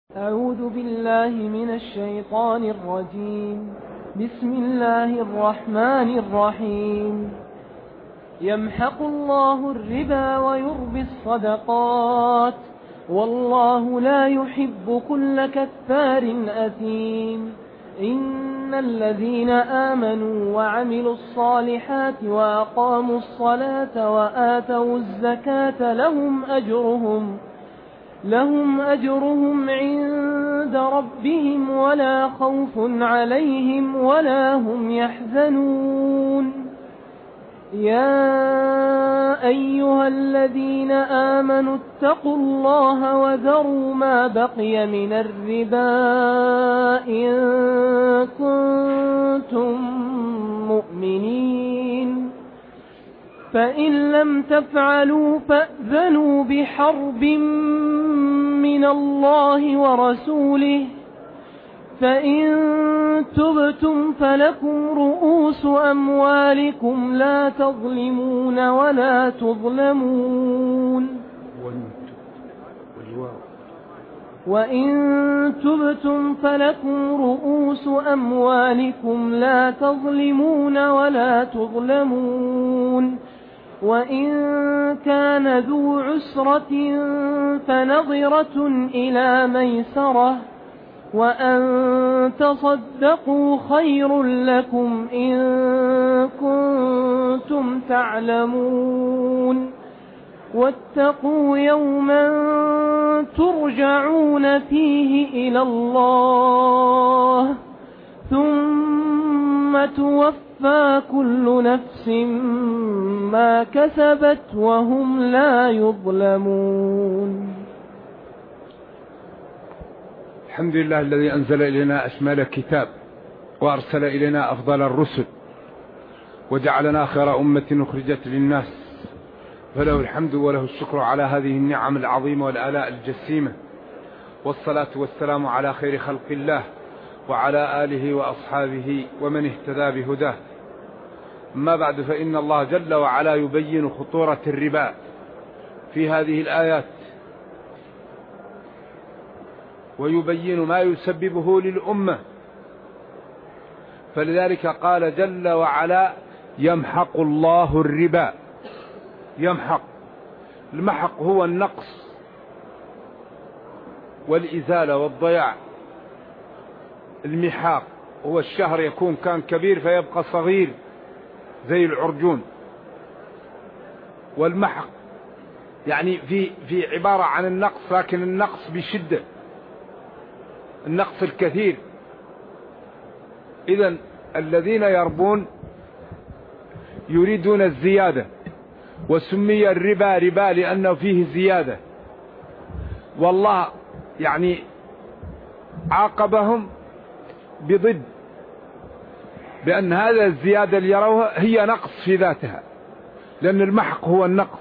أعوذ بالله من الشيطان الرجيم. بسم الله الرحمن الرحيم. يمحق الله الربا ويربي الصدقات والله لا يحب كل كفار أثيم. إن الذين آمنوا وعملوا الصالحات وأقاموا الصلاة وآتوا الزكاة لهم أجرهم عند ربهم ولا خوف عليهم ولا هم يحزنون. يا أيها الذين آمنوا اتقوا الله وذروا ما بقي من الربا إن كنتم مؤمنين، فإن لم تفعلوا فأذنوا بحرب من الله ورسوله، فإن تبتم فلكم رؤوس أموالكم لا تظلمون ولا تظلمون، وإن تبتم فلكم رؤوس أموالكم لا تظلمون ولا تظلمون، وإن كان ذو عسرة فنظرة إلى ميسرة، وأن تصدقوا خير لكم إن كنتم تعلمون. واتقوا يوما ترجعون فيه إلى الله ثم توفى كل نفس ما كسبت وهم لا يظلمون. الحمد لله الذي أنزل إلينا أشمل الكتاب وأرسل إلينا أفضل الرسل وجعلنا خير أمة أخرجت للناس، فله الحمد وله الشكر على هذه النعم العظيمة والآلاء الجسيمة، والصلاة والسلام على خير خلق الله وعلى آله وأصحابه ومن اهتدى بهداه. أما بعد، فإن الله جل وعلا يبين خطورة الربا في هذه الآيات ويبين ما يسببه للأمة، فلذلك قال جل وعلا يمحق الله الربا. يمحق، المحق هو النقص والإزالة والضياع. المحاق هو الشهر يكون كان كبير فيبقى صغير زي العرجون، والمحق يعني في عبارة عن النقص، لكن النقص بشدة، النقص الكثير. إذن الذين يربون يريدون الزيادة، وسمي الربا ربا لأنه فيه زيادة، والله يعني عاقبهم بضد، بأن هذا الزيادة اللي يروها هي نقص في ذاتها، لأن المحق هو النقص.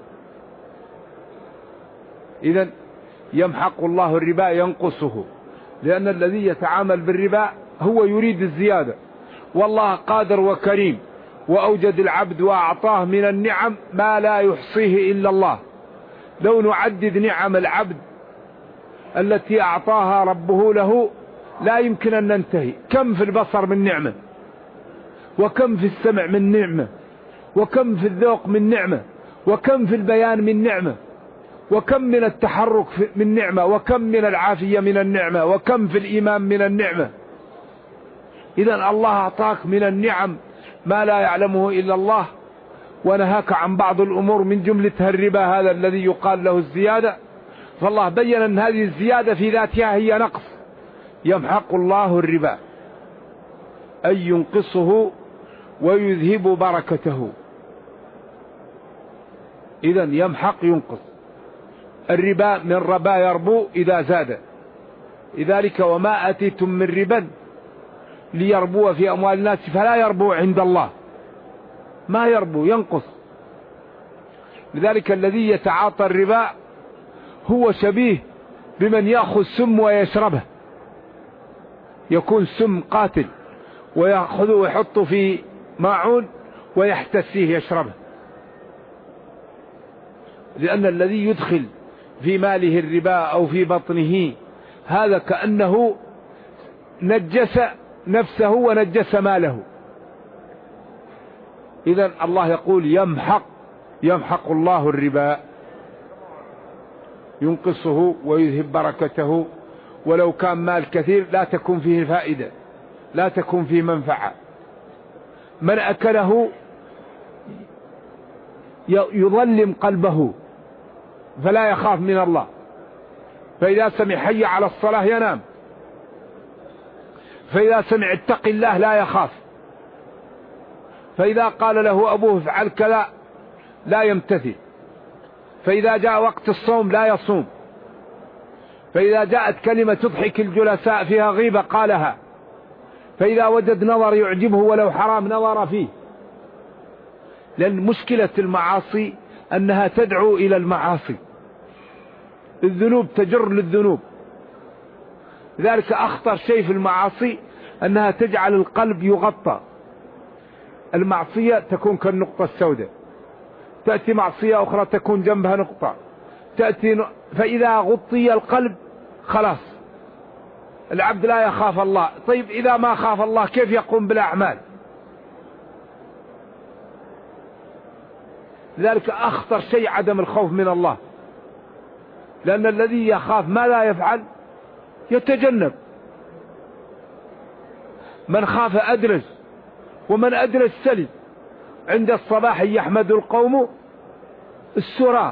إذن يمحق الله الربا ينقصه، لأن الذي يتعامل بالربا هو يريد الزيادة، والله قادر وكريم وأوجد العبد وأعطاه من النعم ما لا يحصيه إلا الله. لو نعدد نعم العبد التي أعطاها ربه له لا يمكن أن ننتهي. كم في البصر من نعمة، وكم في السمع من نعمة، وكم في الذوق من نعمة، وكم في البيان من نعمة، وكم من التحرك من نعمة، وكم من العافية من النعمة، وكم في الإيمان من النعمة. إذن الله أعطاك من النعم ما لا يعلمه إلا الله، ونهاك عن بعض الأمور من جملتها الربا هذا الذي يقال له الزيادة، فالله بيّن أن هذه الزيادة في ذاتها هي نقص. يمحق الله الربا أي ينقصه ويذهب بركته. إذن يمحق ينقص. الربا من ربا يربو إذا زاد، لذلك وما أتيتم من ربا ليربو في أموال الناس فلا يربو عند الله، ما يربو، ينقص. لذلك الذي يتعاطى الربا هو شبيه بمن يأخذ سم ويشربه، يكون سم قاتل ويأخذه ويحطه في ماعون ويحتسيه يشربه، لأن الذي يدخل في ماله الربا أو في بطنه هذا كأنه نجس نفسه ونجس ماله. إذن الله يقول يمحق الله الربا، ينقصه ويذهب بركته، ولو كان مال كثير لا تكون فيه فائدة، لا تكون فيه منفعة. من أكله يظلم قلبه فلا يخاف من الله، فإذا سمع حي على الصلاة ينام، فإذا سمع اتق الله لا يخاف، فإذا قال له أبوه افعل كذا لا يمتثل، فإذا جاء وقت الصوم لا يصوم، فإذا جاءت كلمة تضحك الجلساء فيها غيبة قالها، فإذا وجد نظر يعجبه ولو حرام نظر فيه. لأن مشكلة المعاصي أنها تدعو إلى المعاصي، الذنوب تجر للذنوب. لذلك أخطر شيء في المعاصي أنها تجعل القلب يغطى. المعصية تكون كالنقطة السوداء، تأتي معصية أخرى تكون جنبها نقطة، فإذا غطي القلب خلاص العبد لا يخاف الله. طيب إذا ما خاف الله كيف يقوم بالأعمال؟ لذلك أخطر شيء عدم الخوف من الله، لأن الذي يخاف ما لا يفعل يتجنب. من خاف أدرج، ومن أدرج سلم. عند الصباح يحمد القوم السراء.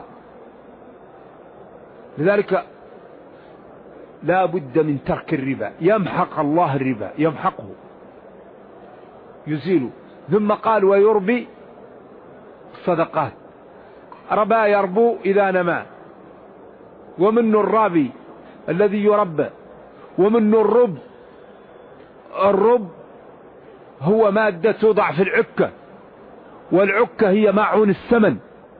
لذلك لا بد من ترك الربا، يمحق الله الربا، يمحقه يزيله. ثم قال ويربي الصدقات، ربا يربو إذا نما، ومنه الرابي الذي يربى، ومنه الرب هو مادة توضع في العكة، والعكة هي ماعون السمن،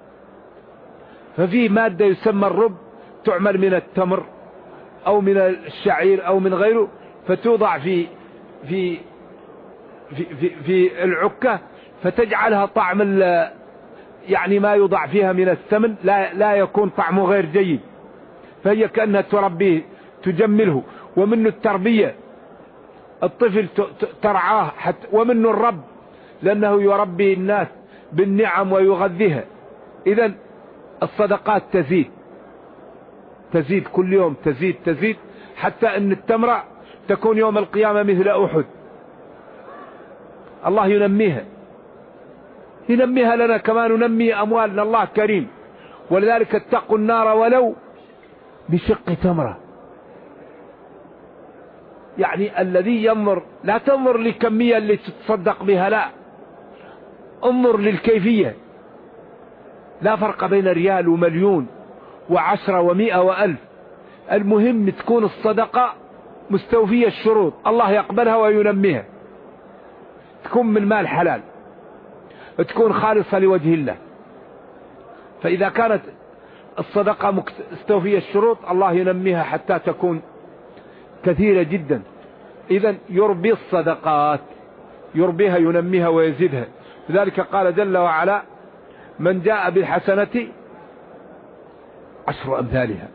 ففي مادة يسمى الرب تعمل من التمر أو من الشعير أو من غيره، فتوضع في في في في, في العكة، فتجعلها طعم يعني ما يوضع فيها من السمن لا يكون طعمه غير جيد، فهي كأنها تربيه تجمله. ومنه التربية، الطفل ترعاه حتى. ومنه الرب لأنه يربي الناس بالنعم ويغذيها. إذن الصدقات تزيد كل يوم، تزيد حتى أن التمرة تكون يوم القيامة مثل أحد. الله ينميها لنا كما ننمي أموالنا. الله كريم. ولذلك اتقوا النار ولو بشق تمرة. يعني الذي ينظر، لا تنظر للكمية اللي تتصدق بها، لا، انظر للكيفية. لا فرق بين ريال ومليون وعشرة ومئة وألف، المهم تكون الصدقة مستوفية الشروط، الله يقبلها وينميها، تكون من مال حلال، تكون خالصة لوجه الله. فإذا كانت الصدقة مستوفية الشروط الله ينميها حتى تكون كثيرة جدا. إذن يربي الصدقات، يربيها ينميها ويزيدها. لذلك قال جل وعلا من جاء بالحسنة 10 أمثالها،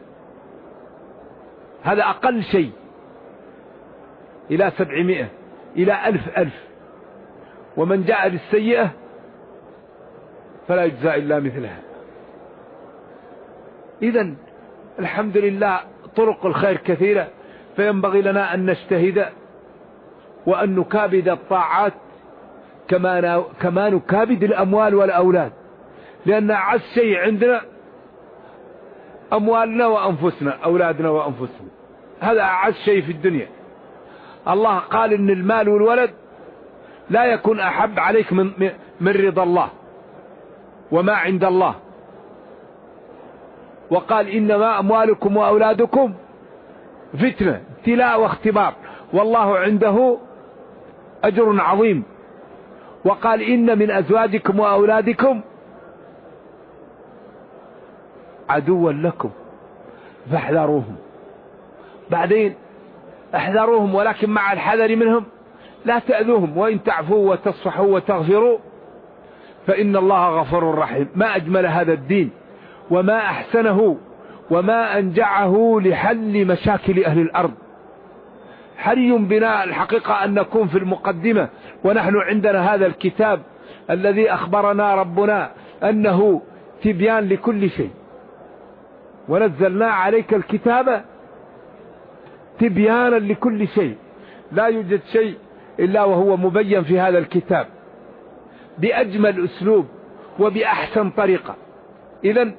هذا أقل شيء، إلى 700 إلى 1000. ومن جاء بالسيئة فلا يجزى إلا مثلها. إذن الحمد لله طرق الخير كثيرة، فينبغي لنا أن نجتهد وأن نكابد الطاعات كما نكابد الأموال والأولاد، لأن أعز شيء عندنا أموالنا وأنفسنا، أولادنا وأنفسنا، هذا أعز شيء في الدنيا. الله قال إن المال والولد لا يكون أحب عليك من رضا الله وما عند الله. وقال إنما أموالكم وأولادكم فتنة، ابتلاء واختبار، والله عنده أجر عظيم. وقال إن من أزواجكم وأولادكم عدوا لكم فاحذروهم. بعدين احذروهم، ولكن مع الحذر منهم لا تأذوهم، وإن تعفوا وتصفحوا وتغفروا فإن الله غفور رحيم. ما أجمل هذا الدين وما أحسنه وما أنجعه لحل مشاكل أهل الأرض. حري بنا الحقيقة أن نكون في المقدمة، ونحن عندنا هذا الكتاب الذي أخبرنا ربنا أنه تبيان لكل شيء، ونزلنا عليك الكتاب تبيانا لكل شيء، لا يوجد شيء إلا وهو مبين في هذا الكتاب بأجمل أسلوب وبأحسن طريقة. إذن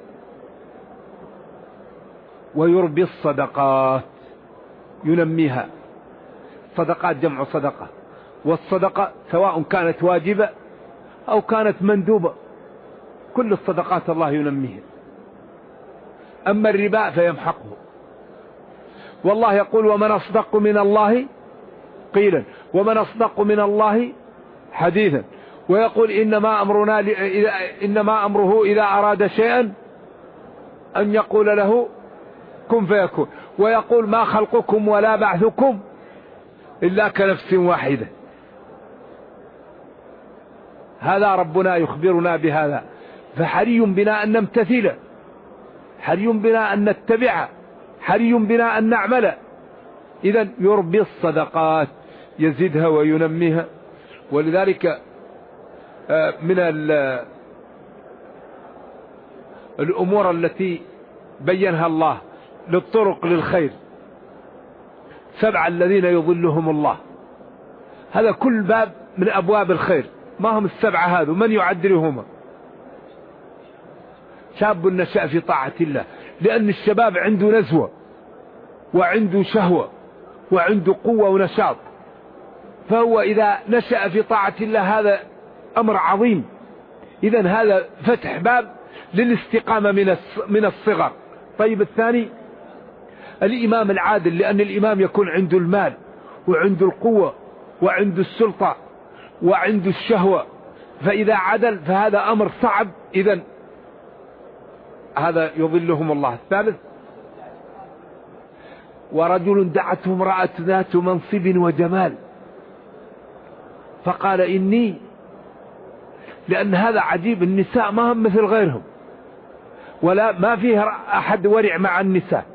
ويربي الصدقات، ينميها. صدقات جمع صدقة، والصدقة سواء كانت واجبة أو كانت مندوبة، كل الصدقات الله ينميها. أما الربا فيمحقه. والله يقول ومن أصدق من الله قيلا ومن أصدق من الله حديثا، ويقول إنما أمره إذا أراد شيئا أن يقول له كن فيكون، ويقول ما خلقكم ولا بعثكم إلا كنفس واحدة. هذا ربنا يخبرنا بهذا، فحري بنا أن نمتثل، حري بنا أن نتبع، حري بنا أن نعمل. إذن يربي الصدقات، يزيدها وينميها. ولذلك من الأمور التي بينها الله للطرق للخير 7 الذين يظلهم الله. هذا كل باب من أبواب الخير. ما هم 7 هذا؟ من يعدلهما؟ شاب نشأ في طاعة الله، لأن الشباب عنده نزوة وعنده شهوة وعنده قوة ونشاط، فهو إذا نشأ في طاعة الله هذا أمر عظيم. إذن هذا فتح باب للاستقامة من الصغر. طيب الثاني الإمام العادل، لأن الإمام يكون عنده المال وعنده القوة وعنده السلطة وعنده الشهوة، فإذا عدل فهذا أمر صعب. إذن هذا يظلهم الله. الثالث ورجل دعته امرأة ذات منصب وجمال فقال إني، لأن هذا عجيب، النساء ما هم مثل غيرهم، ولا ما فيه أحد ورع مع النساء.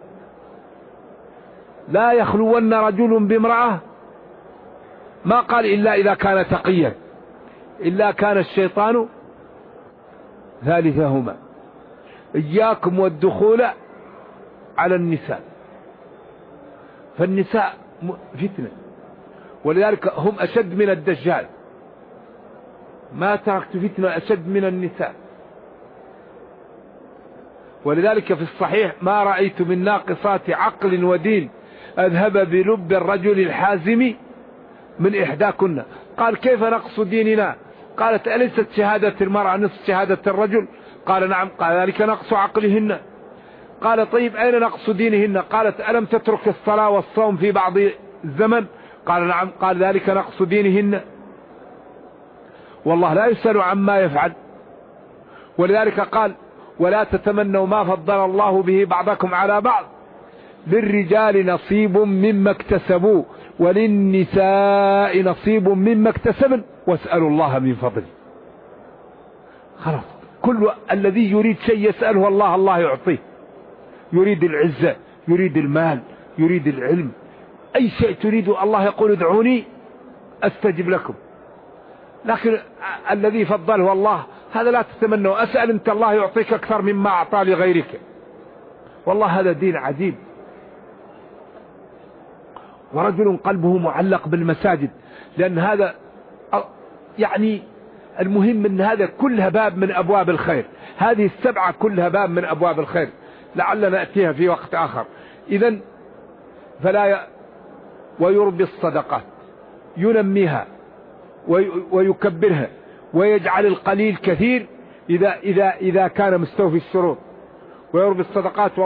لا يخلون رجل بامرأة، ما قال إلا إذا كان تقيا، إلا كان الشيطان ثالثهما. إياكم والدخول على النساء، فالنساء فتنة، ولذلك هم أشد من الدجال. ما تركت فتنة أشد من النساء. ولذلك في الصحيح ما رأيت من ناقصات عقل ودين أذهب بلب الرجل الحازم من إحداكن. قال كيف نقص ديننا؟ قالت أليست شهادة المرأة نصف شهادة الرجل؟ قال نعم. قال ذلك نقص عقلهن. قال طيب أين نقص دينهن؟ قالت ألم تترك الصلاة والصوم في بعض الزمن؟ قال نعم. قال ذلك نقص دينهن. والله لا يسأل عما يفعل. ولذلك قال ولا تتمنوا ما فضل الله به بعضكم على بعض، للرجال نصيب مما اكتسبوا وللنساء نصيب مما اكتسبن واسألوا الله من فضله. خلاص، كل الذي يريد شيء يسأله الله، الله يعطيه. يريد العزة، يريد المال، يريد العلم، أي شيء تريد الله يقول ادعوني أستجب لكم. لكن الذي فضله الله هذا لا تتمنوا. أسأل أنت الله يعطيك أكثر مما أعطى لغيرك. والله هذا دين عجيب. ورجل قلبه معلق بالمساجد، لأن هذا يعني المهم أن هذا كلها باب من أبواب الخير. هذه 7 كلها باب من أبواب الخير، لعلنا نأتيها في وقت آخر. إذن ويربي الصدقات، ينميها ويكبرها ويجعل القليل كثير إذا كان مستوفي الشروط. ويربي الصدقات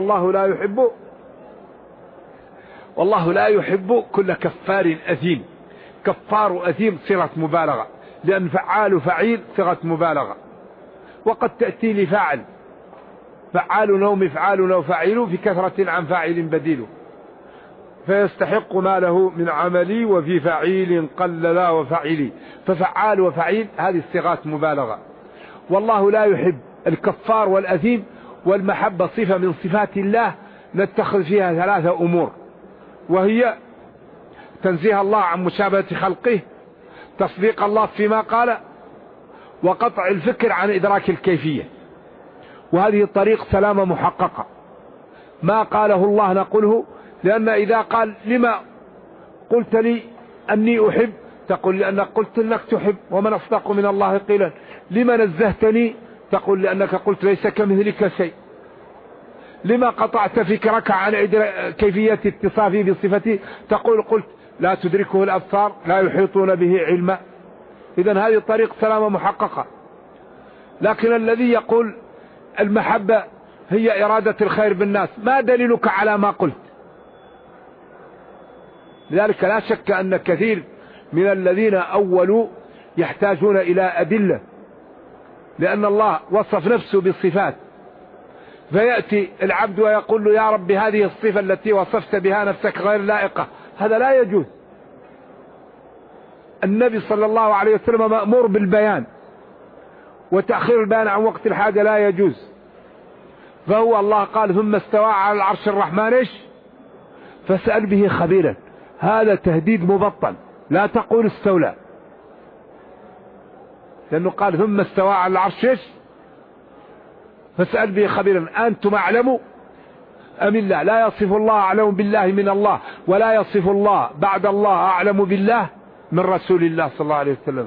والله لا يحب كل كفار أثيم. كفار أثيم صيغة مبالغة، لأن فعال وفعيل صيغة مبالغة، وقد تأتي لفاعل، فعال أو مفعال أو فاعل في كثرة عن فاعل بديل، فيستحق ما له من عملي، وفي فعيل قل لا وفعلي. ففعال وفعيل هذه الصيغات مبالغة. والله لا يحب الكفار والأثيم، والمحبة صفة من صفات الله نتخذ فيها 3 أمور، وهي تنزيه الله عن مشابهة خلقه، تصديق الله فيما قال، وقطع الفكر عن إدراك الكيفية. وهذه طريق سلامة محققة. ما قاله الله نقوله، لأن إذا قال لما قلت لي أني أحب، تقول لأنك قلت أنك تحب، ومن أصدق من الله قيلا. لما نزهتني، تقول لأنك قلت ليس كمثلك شيء. لما قطعت فكرك عن كيفية اتصافي بصفتي، تقول قلت لا تدركه الأبصار، لا يحيطون به علما. إذن هذه طريق سلامة محققة. لكن الذي يقول المحبة هي إرادة الخير بالناس، ما دليلك على ما قلت؟ لذلك لا شك أن كثير من الذين أولوا يحتاجون إلى أدلة، لأن الله وصف نفسه بالصفات، فيأتي العبد ويقول له يا رب هذه الصفة التي وصفت بها نفسك غير لائقة، هذا لا يجوز. النبي صلى الله عليه وسلم مأمور بالبيان، وتأخير البيان عن وقت الحاجة لا يجوز. فهو الله قال ثم استوى على العرش الرحمن ايش؟ فاسأل به خبيرا. هذا تهديد مبطل، لا تقول استولى، لأنه قال ثم استوى على العرش ايش؟ فاسأل به خبيرا. أنتم أعلموا أم الله؟ لا يصف الله أعلم بالله من الله، ولا يصف الله بعد الله أعلم بالله من رسول الله صلى الله عليه وسلم.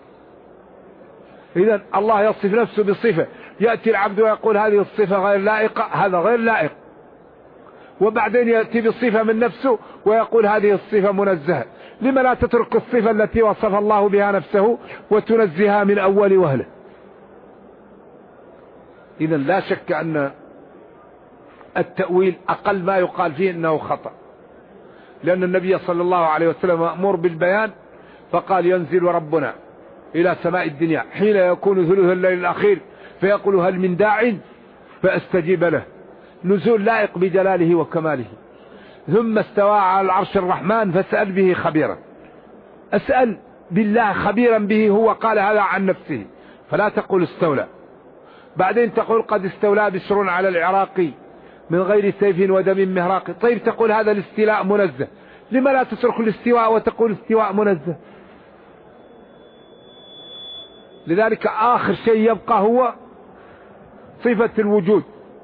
إذن الله يصف نفسه بصفة، يأتي العبد ويقول هذه الصفة غير لائقة، هذا غير لائق. وبعدين يأتي بالصفة من نفسه ويقول هذه الصفة منزهة. لما لا تترك الصفة التي وصف الله بها نفسه وتنزهها من أول وهلة؟ إذن لا شك أن التأويل أقل ما يقال فيه أنه خطأ، لأن النبي صلى الله عليه وسلم مأمور بالبيان، فقال ينزل ربنا إلى سماء الدنيا حين يكون ثلث الليل الأخير فيقول هل من داع فأستجيب له. نزول لائق بجلاله وكماله. ثم استوى على العرش الرحمن فاسأل به خبيرا. أسأل بالله خبيرا به، هو قال هذا عن نفسه، فلا تقول استولى. بعدين تقول قد استولى بشر على العراقي من غير سيف ودم مهراق. طيب تقول هذا الاستيلاء منزه، لما لا تترك الاستواء وتقول استواء منزه؟ لذلك آخر شيء يبقى هو صفة الوجود.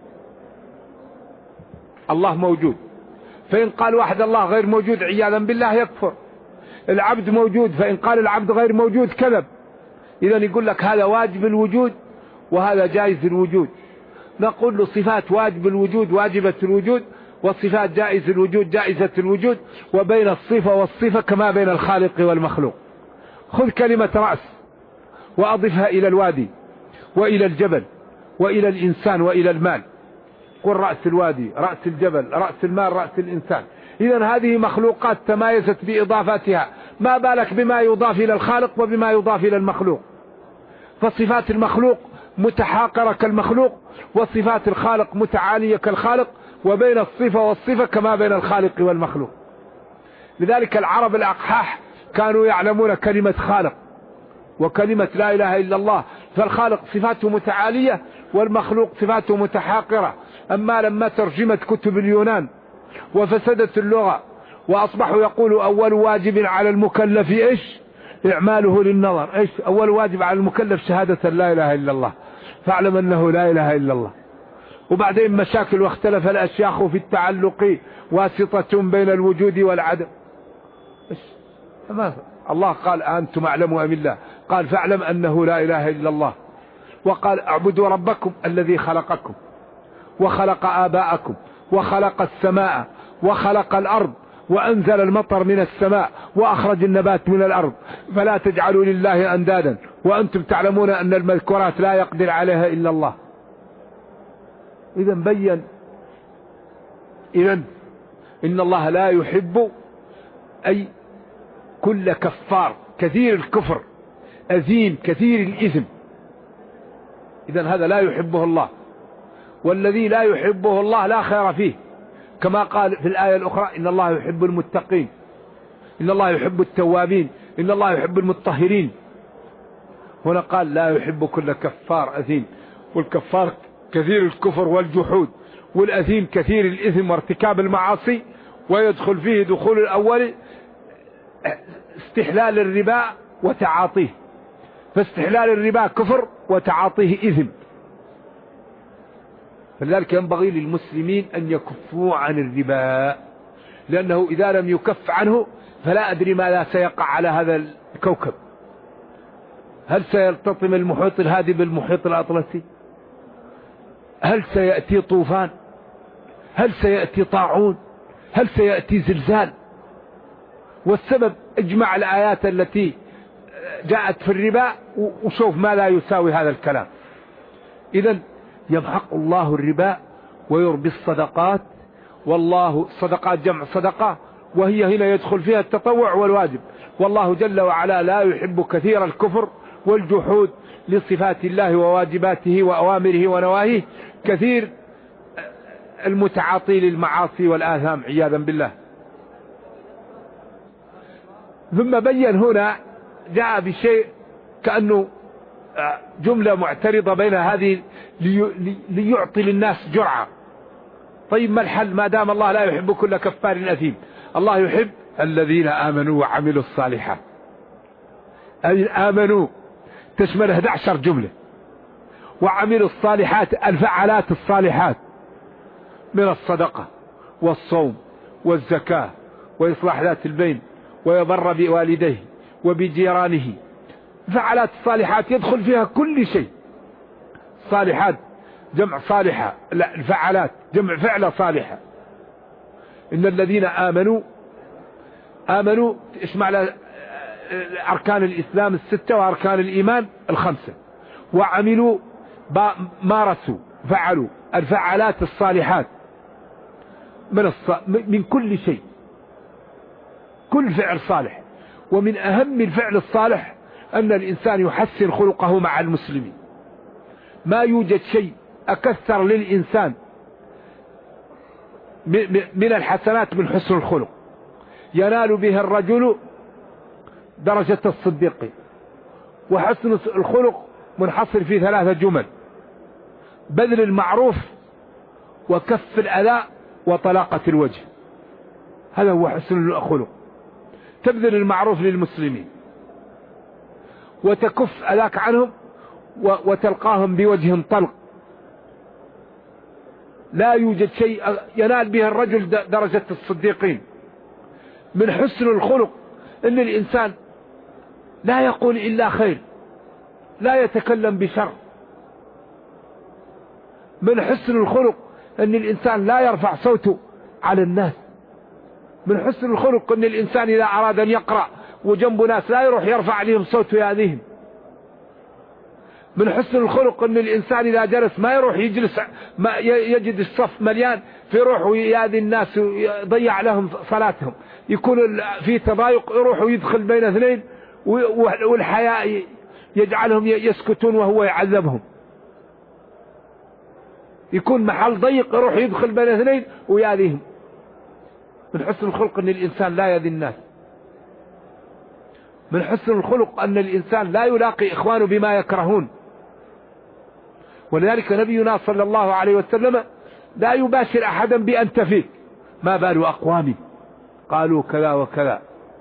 الله موجود، فإن قال واحد الله غير موجود عياذا بالله يكفر. العبد موجود، فإن قال العبد غير موجود كذب. إذن يقول لك هذا واجب الوجود وهذا جائز الوجود. نقول له صفات واجب الوجود واجبة الوجود، والصفات جائز الوجود جائزة الوجود، وبين الصفة والصفة كما بين الخالق والمخلوق. خذ كلمة رأس وأضفها إلى الوادي وإلى الجبل وإلى الإنسان وإلى المال. قل رأس الوادي، رأس الجبل، رأس المال، رأس الإنسان. إذن هذه مخلوقات تمايزت بإضافاتها، ما بالك بما يضاف إلى الخالق وبما يضاف إلى المخلوق. فصفات المخلوق متحاقرة كالمخلوق، وصفات الخالق متعالية كالخالق، وبين الصفة والصفة كما بين الخالق والمخلوق. لذلك العرب الأقحاح كانوا يعلمون كلمة خالق وكلمة لا إله إلا الله، فالخالق صفاته متعالية والمخلوق صفاته متحاقرة. أما لما ترجمت كتب اليونان وفسدت اللغة وأصبحوا يقولوا أول واجب على المكلف إيش؟ إعماله للنظر. إيش أول واجب على المكلف؟ شهادة لا إله إلا الله، فاعلم أنه لا إله إلا الله. وبعدين مشاكل واختلف الأشياخ في التعلق واسطة بين الوجود والعدم. إيش؟ الله قال أنتم أعلموا أم الله؟ قال فاعلم أنه لا إله إلا الله. وقال اعبدوا ربكم الذي خلقكم وخلق آباءكم وخلق السماء وخلق الأرض وأنزل المطر من السماء وأخرج النبات من الأرض، فلا تجعلوا لله أندادا وأنتم تعلمون أن المذكورات لا يقدر عليها إلا الله. إذن بين إن الله لا يحب أي كل كفار كثير الكفر أثيم كثير الإثم. إذن هذا لا يحبه الله، والذي لا يحبه الله لا خير فيه، كما قال في الآية الأخرى إن الله يحب المتقين، إن الله يحب التوابين، إن الله يحب المطهرين. هنا قال لا يحب كل كفار أثيم، والكفار كثير الكفر والجحود والأثيم كثير الإثم وارتكاب المعاصي، ويدخل فيه دخول الأول استحلال الربا وتعاطيه، فاستحلال الربا كفر وتعاطيه إثم. فلذلك ينبغي للمسلمين أن يكفوا عن الربا، لأنه إذا لم يكف عنه فلا أدري ماذا سيقع على هذا الكوكب. هل سيلتطم المحيط الهادي بالمحيط الأطلسي؟ هل سيأتي طوفان؟ هل سيأتي طاعون؟ هل سيأتي زلزال؟ والسبب اجمع الآيات التي جاءت في الربا وشوف ما لا يساوي هذا الكلام. إذن يمحق الله الربا ويربي الصدقات، والله الصدقات جمع صدقة، وهي هنا يدخل فيها التطوع والواجب. والله جل وعلا لا يحب كثير الكفر والجحود لصفات الله وواجباته وأوامره ونواهيه، كثير المتعاطي للمعاصي والآثام عياذا بالله. ثم بين هنا جاء بشيء كأنه جملة معترضة بين هذه ليعطي للناس جرعة. طيب ما الحل ما دام الله لا يحب كل كفار أثيم؟ الله يحب الذين آمنوا وعملوا الصالحات. أي آمنوا تشمل 11 جملة، وعملوا الصالحات الفعلات الصالحات من الصدقة والصوم والزكاة وإصلاح ذات البين ويبر بوالديه وبجيرانه. فعلات الصالحات يدخل فيها كل شيء. صالحات جمع صالحة، لا الفعلات جمع فعلة صالحة. إن الذين آمنوا اشمع أركان الإسلام 6 وأركان الإيمان 5، وعملوا مارسوا فعلوا الفعلات الصالحات من كل شيء، كل فعل صالح. ومن أهم الفعل الصالح أن الإنسان يحسن خلقه مع المسلمين. ما يوجد شيء أكثر للإنسان من الحسنات من حسن الخلق. ينال به الرجل درجة الصديق. وحسن الخلق منحصر في 3 جمل: بذل المعروف وكف الأذى وطلاقة الوجه. هذا هو حسن الخلق. تبذل المعروف للمسلمين وتكف أذاك عنهم وتلقاهم بوجه طلق. لا يوجد شيء ينال به الرجل درجة الصديقين. من حسن الخلق ان الانسان لا يقول الا خير، لا يتكلم بشر. من حسن الخلق ان الانسان لا يرفع صوته على الناس. من حسن الخلق ان الانسان اذا اراد ان يقرأ وجنبه ناس لا يروح يرفع عليهم صوته يأذيهم. من حسن الخلق ان الانسان اذا جلس ما يروح يجلس ما يجد الصف مليان فيروح ويأذي الناس ويضيع لهم صلاتهم. يكون في تضايق يروح ويدخل بين 2 والحياء يجعلهم يسكتون وهو يعذبهم. يكون محل ضيق يروح يدخل بين 2 ويأذيهم. من حسن الخلق ان الانسان لا يأذي الناس. من حسن الخلق ان الانسان لا يلاقي اخوانه بما يكرهون. ولذلك نبينا صلى الله عليه وسلم لا يباشر احدا بأنت فيك. ما بال اقوام قالوا كذا وكذا،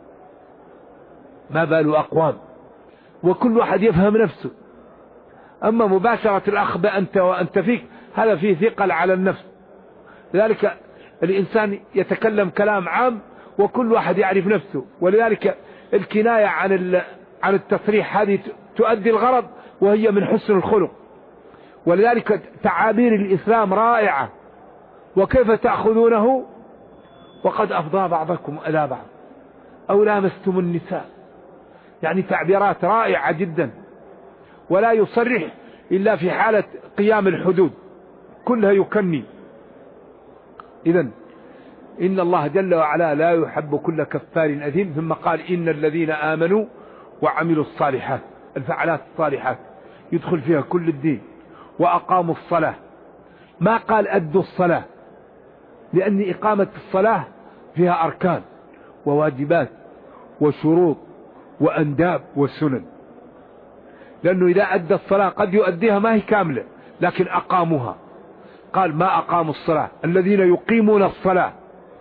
ما بال اقوام، وكل واحد يفهم نفسه. اما مباشرة الاخ بأنت وأنت فيك هذا فيه ثقل على النفس. لذلك الانسان يتكلم كلام عام وكل واحد يعرف نفسه. ولذلك الكناية عن التصريح هذه تؤدي الغرض، وهي من حسن الخلق. ولذلك تعابير الإسلام رائعة. وكيف تأخذونه وقد أفضى بعضكم إلى بعض أو لامستم النساء. يعني تعبيرات رائعة جدا، ولا يصرح إلا في حالة قيام الحدود، كلها يكني. إذن إن الله جل وعلا لا يحب كل كفار أثيم. ثم قال إن الذين آمنوا وعملوا الصالحات، الفعلات الصالحات يدخل فيها كل الدين. وأقاموا الصلاة، ما قال أدوا الصلاة، لأن إقامة الصلاة فيها أركان وواجبات وشروط وأنداب وسنن. لأنه إذا أدى الصلاة قد يؤديها ما هي كاملة، لكن أقاموها. قال ما أقاموا الصلاة، الذين يقيمون الصلاة،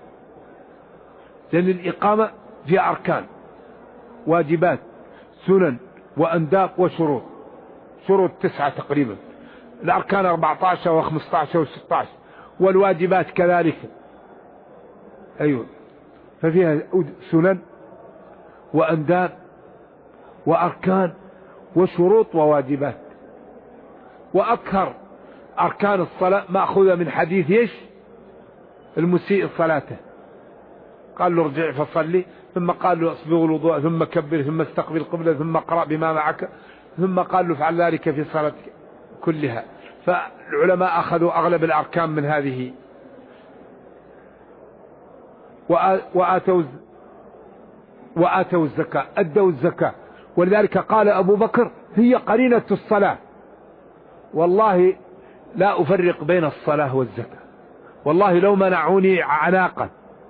لأن الإقامة فيها أركان، واجبات، سنن، وأنداب، وشروط. شروط 9 تقريبا، الأركان 14 و15 و16، والواجبات كذلك. أيوة، ففيها سنن وأنداب وأركان وشروط وواجبات. وأكثر أركان الصلاة مأخوذة من حديث ايش؟ المسيء صلاته، قال له ارجع فصلي، ثم قال له اصبغ الوضوء، ثم كبر، ثم استقبل القبلة، ثم اقرأ بما معك، ثم قال له افعل ذلك في صلاتك كلها. فالعلماء أخذوا أغلب الأركان من هذه. وآتوا الزكاة، أدوا الزكاة. ولذلك قال أبو بكر هي قرينة الصلاة، والله لا أفرق بين الصلاة والزكاة، والله لو منعوني عناقا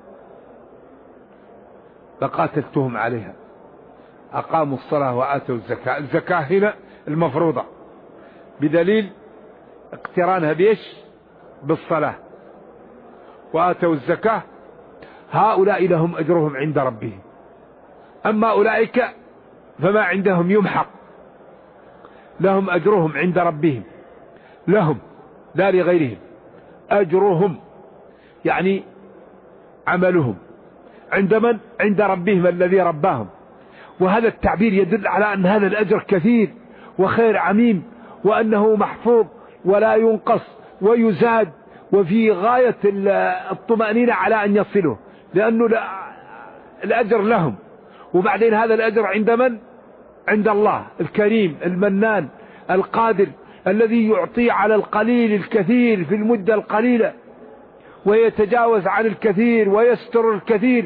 لقاتلتهم عليها. أقاموا الصلاة وآتوا الزكاة. الزكاة هنا المفروضة بدليل اقترانها بيش؟ بالصلاة. وآتوا الزكاة هؤلاء لهم أجرهم عند ربهم، أما أولئك فما عندهم يمحق، لهم أجرهم عند ربهم، لهم لا لغيرهم، أجرهم يعني عملهم عند من؟ عند ربهم الذي رباهم. وهذا التعبير يدل على أن هذا الأجر كثير وخير عميم، وأنه محفوظ ولا ينقص ويزاد، وفي غاية الطمأنينة على أن يصله، لأنه الأجر لهم. وبعدين هذا الأجر عند من؟ عند الله الكريم المنان القادر، الذي يعطي على القليل الكثير في المدة القليلة، ويتجاوز عن الكثير ويستر الكثير.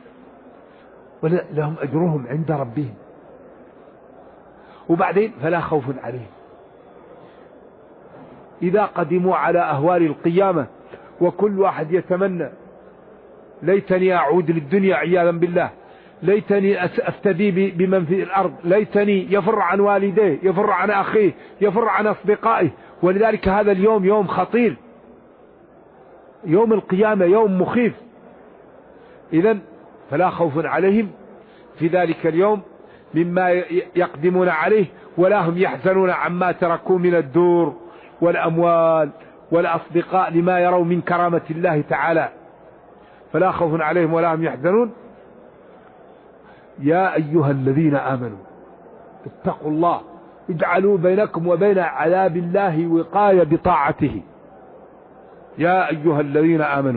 ولهم أجرهم عند ربهم. وبعدين فلا خوف عليهم إذا قدموا على أهوال القيامة. وكل واحد يتمنى ليتني أعود للدنيا عياذا بالله، ليتني أفتدي بمن في الأرض، ليتني يفر عن والديه، يفر عن أخيه، يفر عن أصدقائه. ولذلك هذا اليوم يوم خطير، يوم القيامة يوم مخيف. إذن فلا خوف عليهم في ذلك اليوم مما يقدمون عليه، ولا هم يحزنون عما تركوا من الدور والأموال والأصدقاء لما يروا من كرامة الله تعالى. فلا خوف عليهم ولا هم يحزنون. يا أيها الذين آمنوا اتقوا الله اجعلوا بينكم وبين عذاب الله وقاية بطاعته. يا أيها الذين آمنوا،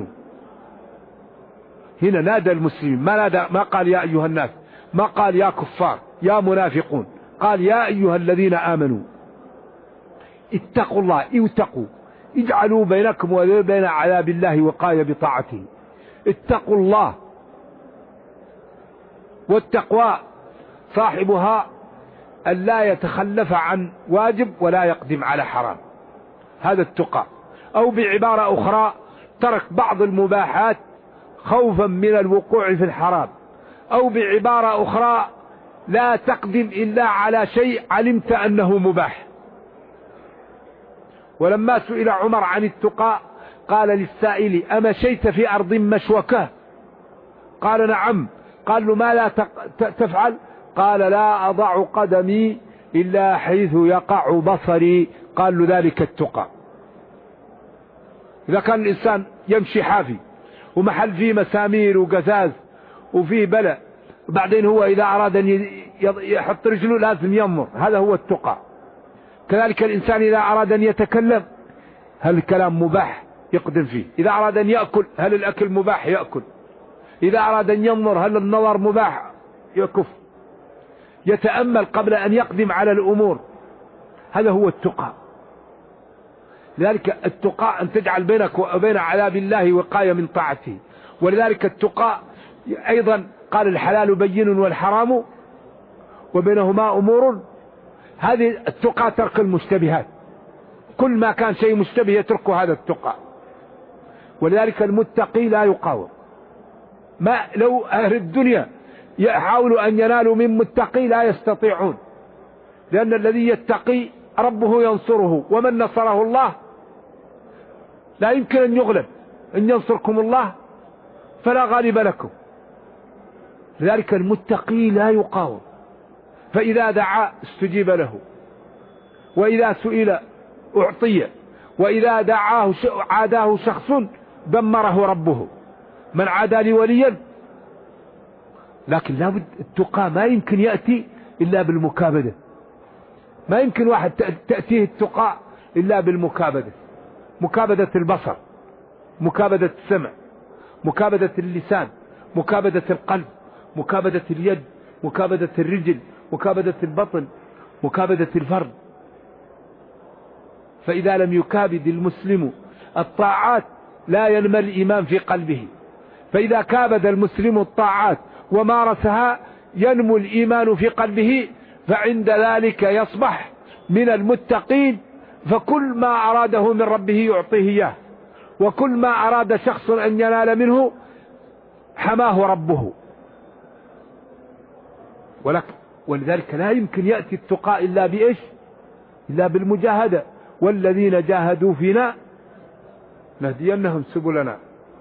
هنا نادى المسلمين، ما قال يا أيها الناس، ما قال يا كفار يا منافقون، قال يا أيها الذين آمنوا اتقوا الله، اتقوا اجعلوا بينكم وبين عذاب الله وقاية بطاعته. اتقوا الله. والتقوى صاحبها أن لا يتخلف عن واجب ولا يقدم على حرام، هذا التقى. أو بعبارة أخرى ترك بعض المباحات خوفا من الوقوع في الحرام. أو بعبارة أخرى لا تقدم إلا على شيء علمت أنه مباح. ولما سئل عمر عن التقى قال للسائل أمشيت في أرض مشوكة؟ قال نعم. قال له ما لا تفعل؟ قال لا أضع قدمي إلا حيث يقع بصري. قال له ذلك التقى. إذا كان الإنسان يمشي حافي ومحل فيه مسامير وقزاز وفيه بلع، وبعدين هو إذا أراد أن يحط رجله لازم ينظر، هذا هو التقى. كذلك الإنسان إذا أراد أن يتكلم هل الكلام مباح يقدم فيه، إذا أراد أن يأكل هل الأكل مباح يأكل، إذا أراد أن ينظر هل النظر مباح يكف، يتأمل قبل أن يقدم على الأمور. هذا هو التقى. لذلك التقى أن تجعل بينك وبين عذاب الله وقاية من طاعته. ولذلك التقى أيضا قال الحلال بين والحرام وبينهما أمور. هذه التقى ترك المشتبهات، كل ما كان شيء مشتبه يتركه، هذا التقى. ولذلك المتقي لا يقاوم. ما لو أهل الدنيا يحاولوا أن ينالوا من متقي لا يستطيعون، لأن الذي يتقي ربه ينصره، ومن نصره الله لا يمكن أن يغلب. إن ينصركم الله فلا غالب لكم. لذلك المتقي لا يقاوم، فإذا دعا استجيب له، وإذا سئل أعطي، وإذا دعاه عاداه شخص دمره ربه. من عادى لي وليا. لكن لابد التقى ما يمكن يأتي إلا بالمكابدة. ما يمكن واحد تأتيه التقى إلا بالمكابدة. مكابدة البصر، مكابدة السمع، مكابدة اللسان، مكابدة القلب، مكابدة اليد، مكابدة الرجل، مكابدة البطن، مكابدة الفرد. فإذا لم يكابد المسلم الطاعات لا ينمى الإيمان في قلبه. فإذا كابد المسلم الطاعات ومارسها ينمو الإيمان في قلبه، فعند ذلك يصبح من المتقين. فكل ما أراده من ربه يعطيه إياه، وكل ما أراد شخص أن ينال منه حماه ربه. ولذلك لا يمكن يأتي التقى إلا بإيش؟ إلا بالمجاهدة. والذين جاهدوا فينا نهدينهم سبلنا.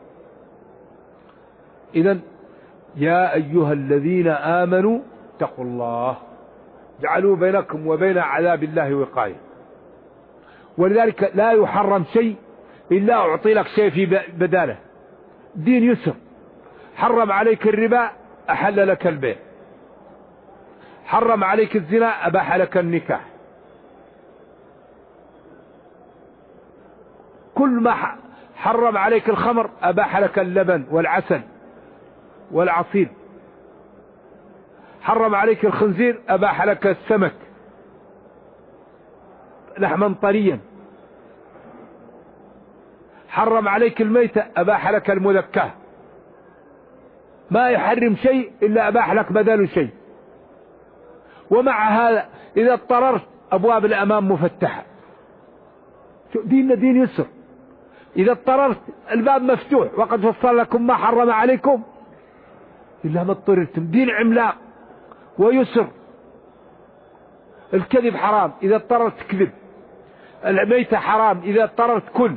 إذن يا أيها الذين آمنوا اتقوا الله جعلوا بينكم وبين عذاب الله وقاية. ولذلك لا يحرم شيء إلا أعطي لك شيء في بداله. دين يسر. حرم عليك الربا أحل لك البيع. حرم عليك الزنا أباح لك النكاح. كل ما حرم عليك الخمر أباح لك اللبن والعسل والعصير. حرم عليك الخنزير أباح لك السمك لحما طريا. حرم عليك الميتة أباح لك المذكاة. ما يحرم شيء إلا أباح لك بدل شيء. ومع هذا إذا اضطررت أبواب الأمام مفتحة. ديننا دين يسر. إذا اضطررت الباب مفتوح. وقد فصل لكم ما حرم عليكم إلا ما اضطررتم. دين عملاق ويسر. الكذب حرام إذا اضطررت كذب. الميتة حرام إذا اضطررت كل.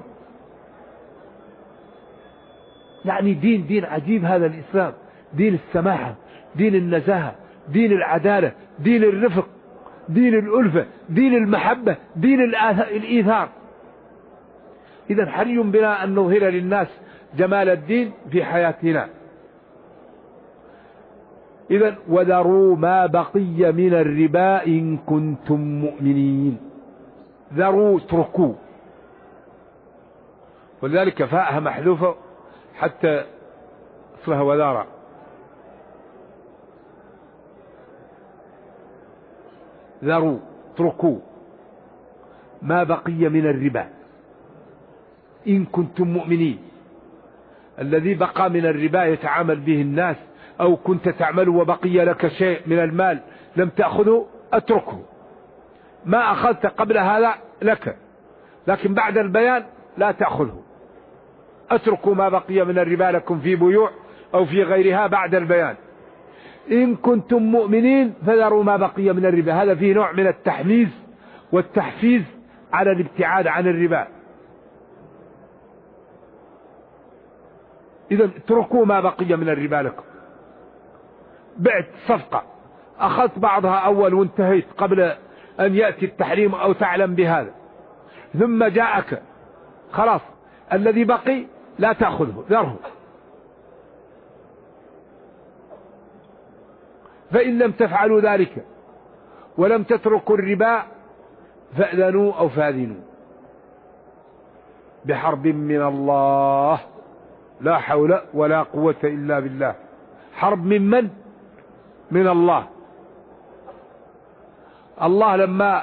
يعني دين عجيب هذا الإسلام. دين السماحة، دين النزاهة، دين العدالة، دين الرفق، دين الألفة، دين المحبة، دين الإيثار. إذن حري بنا أن نظهر للناس جمال الدين في حياتنا. إذن وذروا ما بقي من الربا إن كنتم مؤمنين. ذروا اتركوا. ولذلك فاءها محذوفة حتى اصلها وذارا. ذروا اتركوا ما بقي من الربا إن كنتم مؤمنين. الذي بقى من الربا يتعامل به الناس، أو كنت تعمل وبقي لك شيء من المال لم تأخذه أتركه. ما أخذت قبل هذا لك، لكن بعد البيان لا تأخذه. أتركوا ما بقي من الربا لكم في بيوع أو في غيرها بعد البيان. إن كنتم مؤمنين فذروا ما بقي من الربا. هذا فيه نوع من التحميز والتحفيز على الابتعاد عن الربا. إذا اتركوا ما بقي من الربا لكم. بعت صفقة أخذت بعضها أول وانتهيت قبل أن يأتي التحريم أو تعلم بهذا، ثم جاءك خلاص الذي بقي لا تأخذه، ذره. فإن لم تفعلوا ذلك ولم تتركوا الربا فأذنوا أو فاذنوا بحرب من الله. لا حول ولا قوة إلا بالله. حرب من؟ من الله. الله لما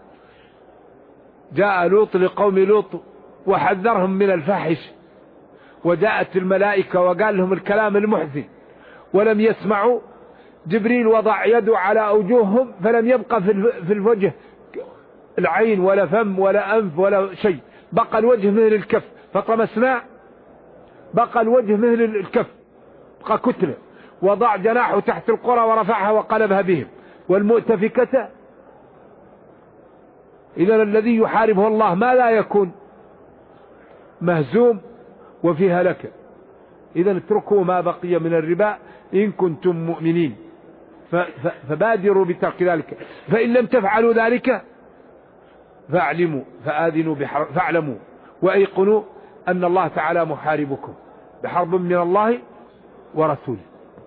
جاء لوط لقوم لوط وحذرهم من الفاحش، وجاءت الملائكة وقال لهم الكلام المحزن ولم يسمعوا، جبريل وضع يده على أوجههم فلم يبقى في الوجه العين ولا فم ولا أنف ولا شيء، بقى الوجه مثل الكف، فطمسناه بقى الوجه مثل الكف، بقى كتلة. وضع جناحه تحت القرى ورفعها وقلبها بهم. والمؤتفكة. إذا الذي يحاربه الله ما لا يكون مهزوم وفي هلكة. إذا اتركوا ما بقي من الربا إن كنتم مؤمنين، فبادروا بترك ذلك، فإن لم تفعلوا ذلك فاعلموا وأيقنوا أن الله تعالى محاربكم بحرب من الله ورسوله.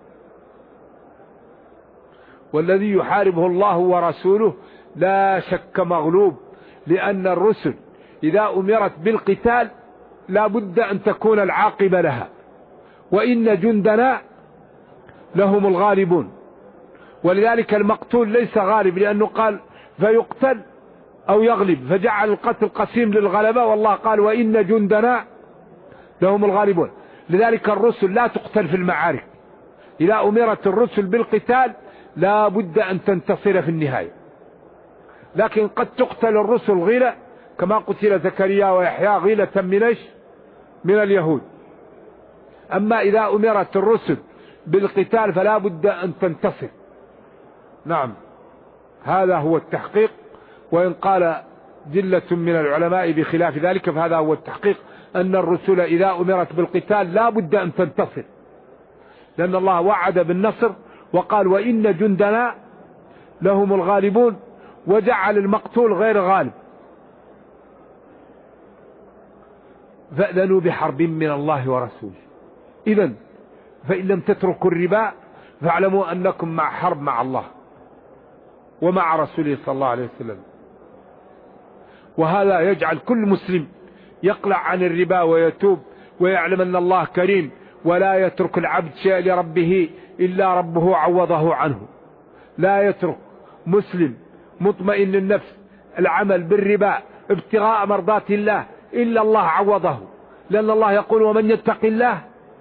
والذي يحاربه الله ورسوله لا شك مغلوب، لأن الرسل إذا أمرت بالقتال لا بد أن تكون العاقبة لها، وإن جندنا لهم الغالبون. ولذلك المقتول ليس غالب، لأنه قال فيقتل أو يغلب، فجعل القتل قسيم للغلبة، والله قال وإن جندنا لهم الغالبون. لذلك الرسل لا تقتل في المعارك، إذا أمرت الرسل بالقتال لا بد أن تنتصر في النهاية. لكن قد تقتل الرسل غيلة، كما قتل زكريا ويحيى غيلة من اليهود. أما إذا أمرت الرسل بالقتال فلا بد أن تنتصر. نعم، هذا هو التحقيق، وإن قال جلة من العلماء بخلاف ذلك فهذا هو التحقيق، أن الرسل إذا أمرت بالقتال لا بد أن تنتصر، لأن الله وعد بالنصر وقال وإن جندنا لهم الغالبون، وجعل المقتول غير غالب. فأذنوا بحرب من الله ورسوله. إذن فإن لم تتركوا الربا فاعلموا أنكم مع حرب مع الله ومع رسوله صلى الله عليه وسلم. وهذا يجعل كل مسلم يقلع عن الربا ويتوب، ويعلم أن الله كريم، ولا يترك العبد شيء لربه إلا ربه عوضه عنه. لا يترك مسلم مطمئن النفس العمل بالربا ابتغاء مرضات الله إلا الله عوضه، لأن الله يقول ومن يتق الله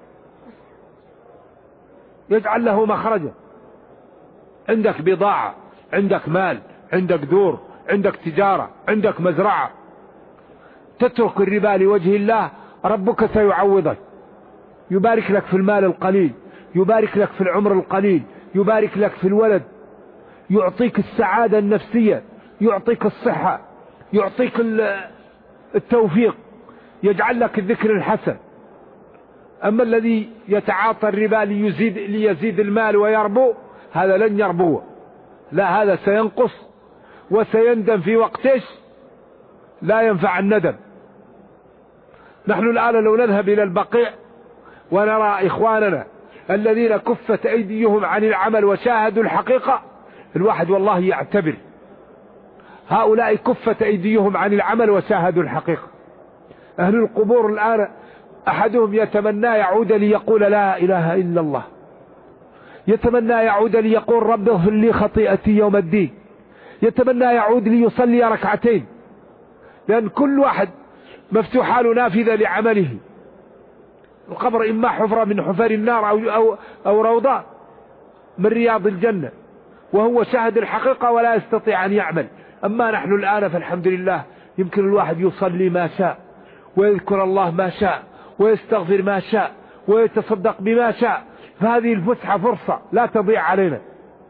يجعل له مخرجا. عندك بضاعة، عندك مال، عندك دور، عندك تجارة، عندك مزرعة، تترك الربا لوجه الله ربك سيعوضك، يبارك لك في المال القليل، يبارك لك في العمر القليل، يبارك لك في الولد، يعطيك السعادة النفسية، يعطيك الصحة، يعطيك التوفيق، يجعل لك الذكر الحسن. أما الذي يتعاطى الربا ليزيد المال ويربو، هذا لن يربو، لا، هذا سينقص وسيندم في وقتش لا ينفع الندم. نحن الآن لو نذهب إلى البقيع ونرى إخواننا الذين كفت أيديهم عن العمل وشاهدوا الحقيقة، الواحد والله يعتبر هؤلاء كفت أيديهم عن العمل وشاهدوا الحقيقة. أهل القبور الآن أحدهم يتمنى يعود ليقول لا إله إلا الله، يتمنى يعود ليقول رب اغفر لي خطيئتي يوم الدين، يتمنى يعود ليصلي ركعتين، لأن كل واحد مفتوح له نافذة لعمله. القبر إما حفرة من حفر النار أو روضة من رياض الجنة، وهو شاهد الحقيقة ولا يستطيع أن يعمل. أما نحن الآن فالحمد لله يمكن الواحد يصلي ما شاء، ويذكر الله ما شاء، ويستغفر ما شاء، ويتصدق بما شاء، فهذه الفسحة فرصة لا تضيع علينا.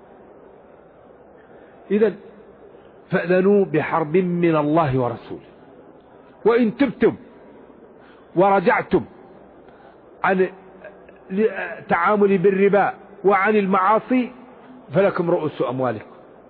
إذن فأذنوا بحرب من الله ورسوله، وإن تبتم ورجعتم عن التعامل بالربا وعن المعاصي فلكم رؤوس أموالكم.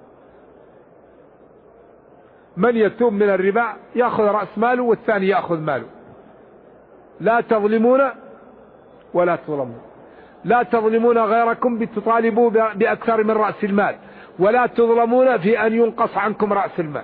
من يتوب من الربا يأخذ رأس ماله والثاني يأخذ ماله. لا تظلمون ولا تظلمون، لا تظلمون غيركم بتطالبوا بأكثر من رأس المال، ولا تظلمون في أن ينقص عنكم رأس المال.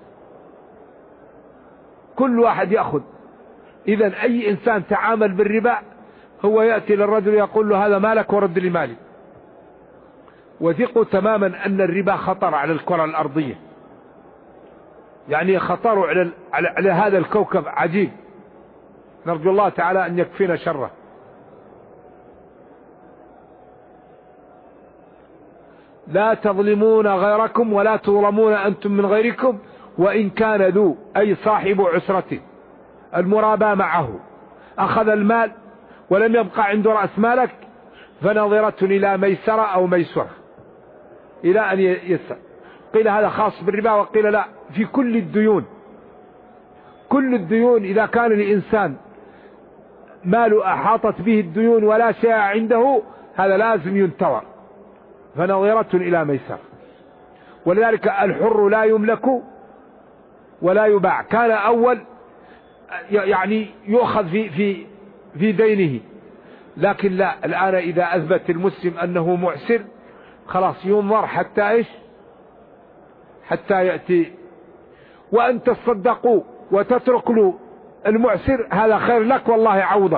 كل واحد يأخذ. إذن أي إنسان تعامل بالربا هو يأتي للرجل يقول له هذا مالك ورد لي مالي. وثقوا تماما أن الربا خطر على الكرة الأرضية، يعني خطر على هذا الكوكب عجيب، نرجو الله تعالى أن يكفينا شره. لا تظلمون غيركم ولا تظلمون أنتم من غيركم وإن كان ذو، أي صاحب عسرة، المرابى معه، أخذ المال ولم يبقى عنده رأس مالك فنظرة إلى ميسرة أو ميسرة إلى أن يسر. قيل هذا خاص بالربا، وقيل لا، في كل الديون. كل الديون إذا كان الإنسان مال أحاطت به الديون ولا شيء عنده، هذا لازم ينتظر، فنظرة إلى ميسر. ولذلك الحر لا يملك ولا يباع. كان أول يعني يؤخذ في دينه، لكن لا، الآن إذا أثبت المسلم أنه معسر خلاص ينظر حتى إيش؟ حتى يأتي. وأن تصدقوا وتترك له المعسر هذا خير لك والله عوضه.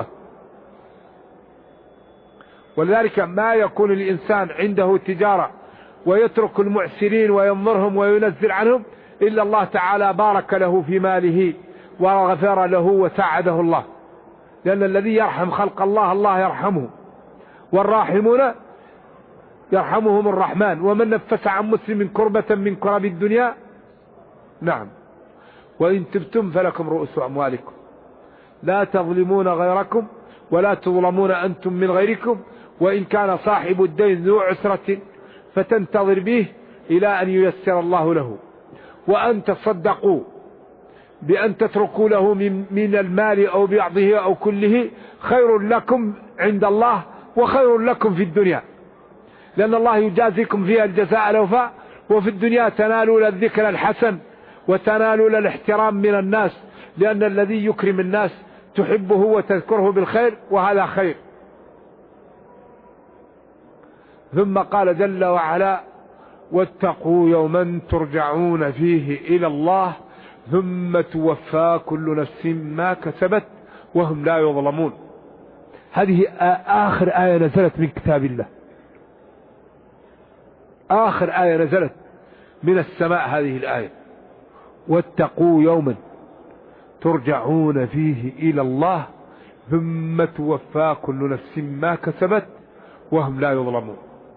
ولذلك ما يكون الإنسان عنده تجارة ويترك المعسرين وينظرهم وينزل عنهم إلا الله تعالى بارك له في ماله وغفر له وساعده الله، لأن الذي يرحم خلق الله الله يرحمه، والراحمون يرحمهم الرحمن. ومن نفس عن مسلم كربة من كرب الدنيا، نعم، وإن تبتم فلكم رؤوس أموالكم لا تظلمون غيركم ولا تظلمون أنتم من غيركم، وإن كان صاحب الدين ذو عسرة فتنتظر به إلى أن ييسر الله له. وأن تصدقوا بأن تتركوا له من المال أو بعضه أو كله خير لكم عند الله وخير لكم في الدنيا، لأن الله يجازيكم فيها الجزاء الأوفى، وفي الدنيا تنالون الذكر الحسن وتنالون الاحترام من الناس، لأن الذي يكرم الناس تحبه وتذكره بالخير، وهذا خير. ثم قال جل وعلا: واتقوا يوما ترجعون فيه إلى الله ثم توفى كل نفس ما كسبت وهم لا يظلمون. هذه آخر آية نزلت من كتاب الله، آخر آية نزلت من السماء هذه الآية: واتقوا يوما ترجعون فيه إلى الله ثم توفى كل نفس ما كسبت وهم لا يظلمون.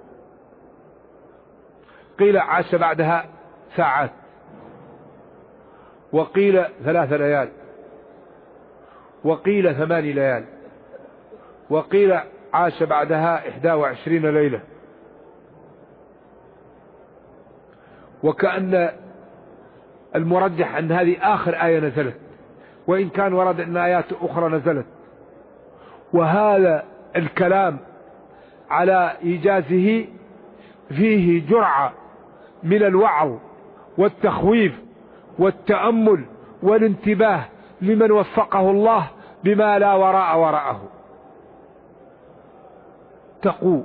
قيل عاش بعدها ساعات، وقيل 3 ليال، وقيل 8 ليال، وقيل عاش بعدها 21 ليلة. وكأن المرجح أن هذه آخر آية نزلت، وإن كان ورد أن آيات أخرى نزلت. وهذا الكلام على إيجازه فيه جرعة من الوعظ والتخويف والتأمل والانتباه لمن وفقه الله بما لا وراء وراءه. تقوا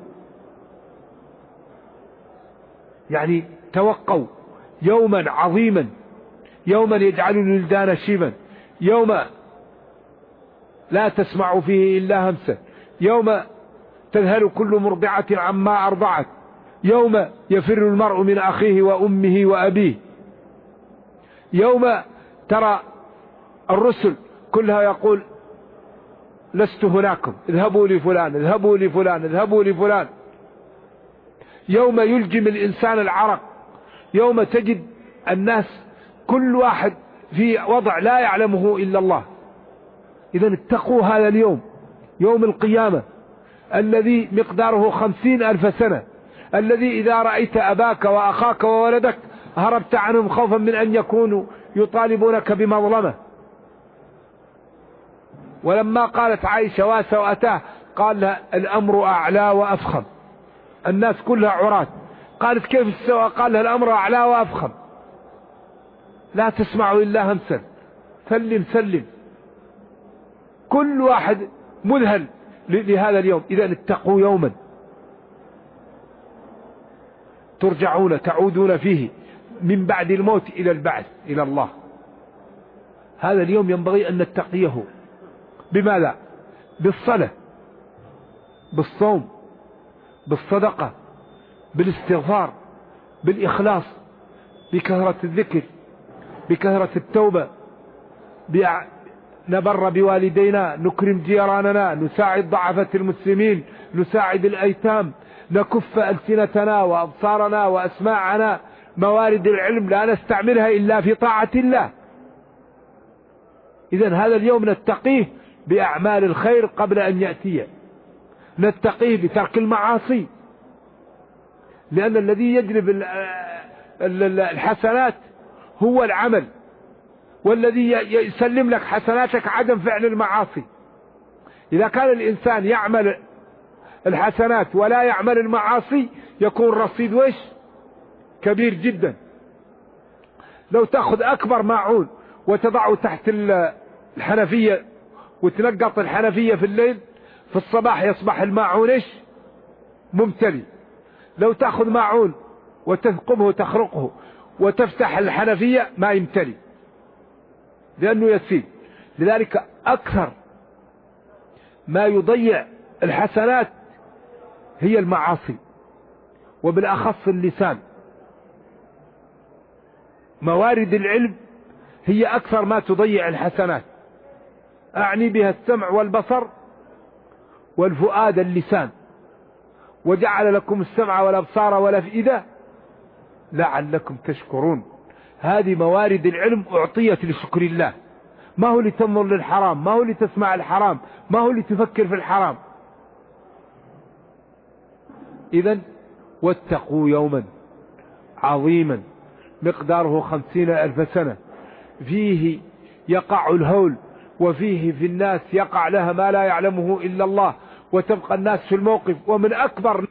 يعني توقوا يوما عظيما، يوما يجعل الولدان شيبا، يوم لا تسمع فيه إلا همسا، يوم تذهل كل مرضعة عما أرضعت، يوم يفر المرء من أخيه وأمه وأبيه، يوم ترى الرسل كلها يقول: لست هناكم، اذهبوا لفلان، اذهبوا لفلان، اذهبوا لفلان. يوم يلجم الإنسان العرق، يوم تجد الناس كل واحد في وضع لا يعلمه إلا الله. إذن اتقوا هذا اليوم، يوم القيامة الذي مقداره 50,000 سنة، الذي إذا رأيت أباك وأخاك وولدك هربت عنهم خوفا من أن يكونوا يطالبونك بمظلمة. ولما قالت عائشة: وسوأتاه، قال لها: الأمر أعلى وأفخم، الناس كلها عراة. قالت: كيف السوء؟ قال لها: الأمر أعلى وأفخم، لا تسمع إلا همسا، سلم سلم، كل واحد مذهل لهذا اليوم. إذا اتقوا يوما ترجعون، تعودون فيه من بعد الموت إلى البعث إلى الله. هذا اليوم ينبغي أن نتقيه. بماذا؟ بالصلاة، بالصوم، بالصدقة، بالاستغفار، بالإخلاص، بكثرة الذكر، بكثرة التوبة، نبر بوالدينا، نكرم جيراننا، نساعد ضعفة المسلمين، نساعد الأيتام، نكف ألسنتنا وأبصارنا وأسماعنا موارد العلم لا نستعملها إلا في طاعة الله. إذن هذا اليوم نتقيه بأعمال الخير قبل أن يأتي، نتقيه بترك المعاصي، لأن الذي يجلب الحسنات هو العمل، والذي يسلم لك حسناتك عدم فعل المعاصي. إذا كان الإنسان يعمل الحسنات ولا يعمل المعاصي يكون رصيد وش كبير جدا. لو تأخذ أكبر ماعون وتضعه تحت الحنفية وتنقط الحنفية في الليل، في الصباح يصبح الماعون ايش ممتلي. لو تأخذ ماعون وتثقبه تخرقه وتفتح الحنفية ما يمتلي لأنه يسيل. لذلك أكثر ما يضيع الحسنات هي المعاصي، وبالأخص اللسان. موارد العلم هي أكثر ما تضيع الحسنات، أعني بها السمع والبصر والفؤاد اللسان. وجعل لكم السمع والأبصار والأفئدة لعلكم تشكرون. هذه موارد العلم أعطيت لشكر الله، ما هو لتنظر للحرام، ما هو لتسمع الحرام، ما هو لتفكر في الحرام. إذن واتقوا يوما عظيما مقداره 50,000 سنة فيه يقع الهول، وفيه في الناس يقع لها ما لا يعلمه إلا الله، وتبقى الناس في الموقف. ومن أكبر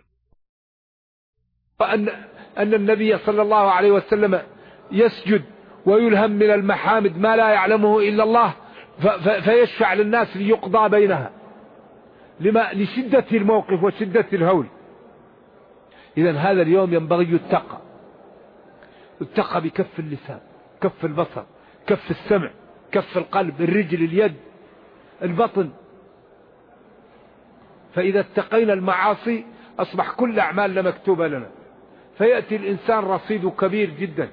أن النبي صلى الله عليه وسلم يسجد ويلهم من المحامد ما لا يعلمه إلا الله، فيشفع للناس ليقضى بينها لشدة الموقف وشدة الهول. إذن هذا اليوم ينبغي يتقى بكف اللسان، كف البصر، كف السمع، كف القلب، الرجل، اليد، البطن. فإذا اتقينا المعاصي أصبح كل أعمالنا مكتوبة لنا، فيأتي الإنسان رصيد كبير جدا.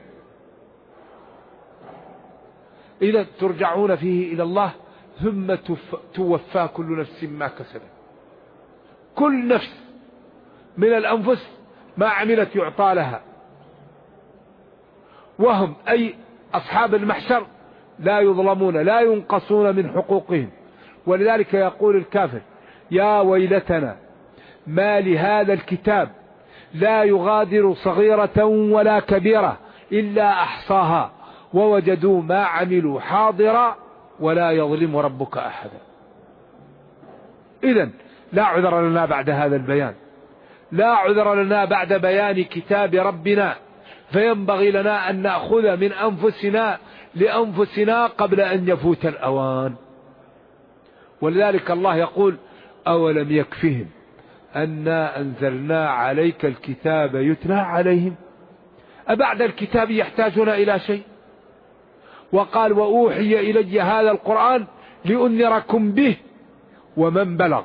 إذا ترجعون فيه إلى الله ثم توفى كل نفس ما كسبت. كل نفس من الأنفس ما عملت يعطى لها، وهم أي أصحاب المحشر لا يظلمون، لا ينقصون من حقوقهم. ولذلك يقول الكافر يا ويلتنا ما لهذا الكتاب لا يغادر صغيرة ولا كبيرة إلا أحصاها ووجدوا ما عملوا حاضرا ولا يظلم ربك أحدا. إذن لا عذر لنا بعد هذا البيان، لا عذر لنا بعد بيان كتاب ربنا، فينبغي لنا أن نأخذ من أنفسنا لأنفسنا قبل أن يفوت الأوان. ولذلك الله يقول أولم يكفهم أنا أنزلنا عليك الكتاب يتلى عليهم. أبعد الكتاب يحتاجون إلى شيء؟ وقال وأوحي إلي هذا القرآن لأنذركم به ومن بلغ.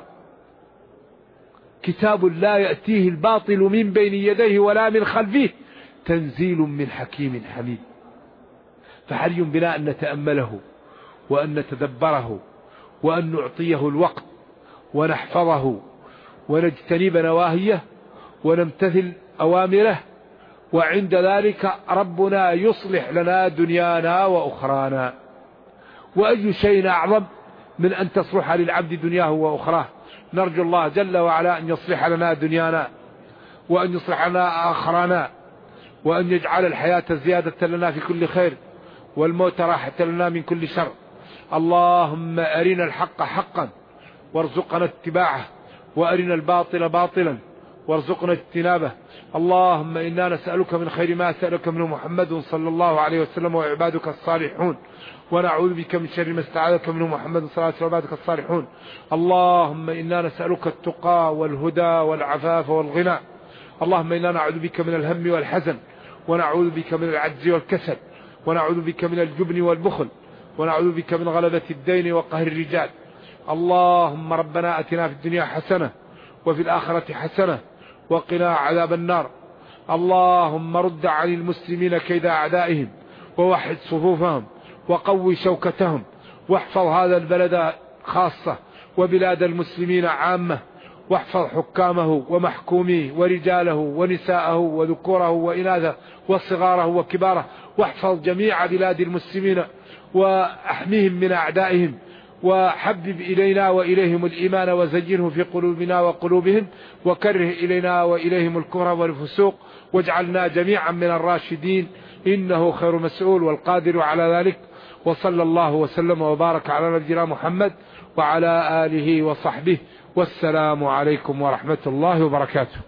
كتاب لا يأتيه الباطل من بين يديه ولا من خلفه تنزيل من حكيم حميد. فحري بنا أن نتأمله وأن نتدبره وأن نعطيه الوقت ونحفظه ونجتنب نواهيه ونمتثل أوامره، وعند ذلك ربنا يصلح لنا دنيانا وأخرانا. وأي شيء أعظم من أن تصلح للعبد دنياه وأخراه. نرجو الله جل وعلا أن يصلح لنا دنيانا وأن يصلح لنا آخرانا، وأن يجعل الحياة زيادة لنا في كل خير والموت راحة لنا من كل شر. اللهم أرنا الحق حقا وارزقنا اتباعه، وأرنا الباطل باطلا وارزقنا اجتنابه. اللهم إنا نسألك من خير ما سألك منه محمد صلى الله عليه وسلم وعبادك الصالحون، ونعوذ بك من شر ما استعاذك منه محمد صلى الله عليه وسلم وعبادك الصالحون. اللهم إنا نسألك التقى والهدى والعفاف والغنى. اللهم إنا نعوذ بك من الهم والحزن، ونعوذ بك من العجز والكسل، ونعوذ بك من الجبن والبخل، ونعوذ بك من غلبة الدين وقهر الرجال. اللهم ربنا أتنا في الدنيا حسنة وفي الآخرة حسنة وقنا عذاب النار. اللهم رد عن المسلمين كيد أعدائهم ووحد صفوفهم وقوي شوكتهم، واحفظ هذا البلد خاصة وبلاد المسلمين عامة، واحفظ حكامه ومحكوميه ورجاله ونساءه وذكوره وإناثه وصغاره وكباره، واحفظ جميع بلاد المسلمين وأحميهم من أعدائهم، وحبب إلينا وإليهم الإيمان وزينه في قلوبنا وقلوبهم، وكره إلينا وإليهم الكفر والفسوق، واجعلنا جميعا من الراشدين، إنه خير مسؤول والقادر على ذلك. وصلى الله وسلم وبارك على نبينا محمد وعلى آله وصحبه. والسلام عليكم ورحمة الله وبركاته.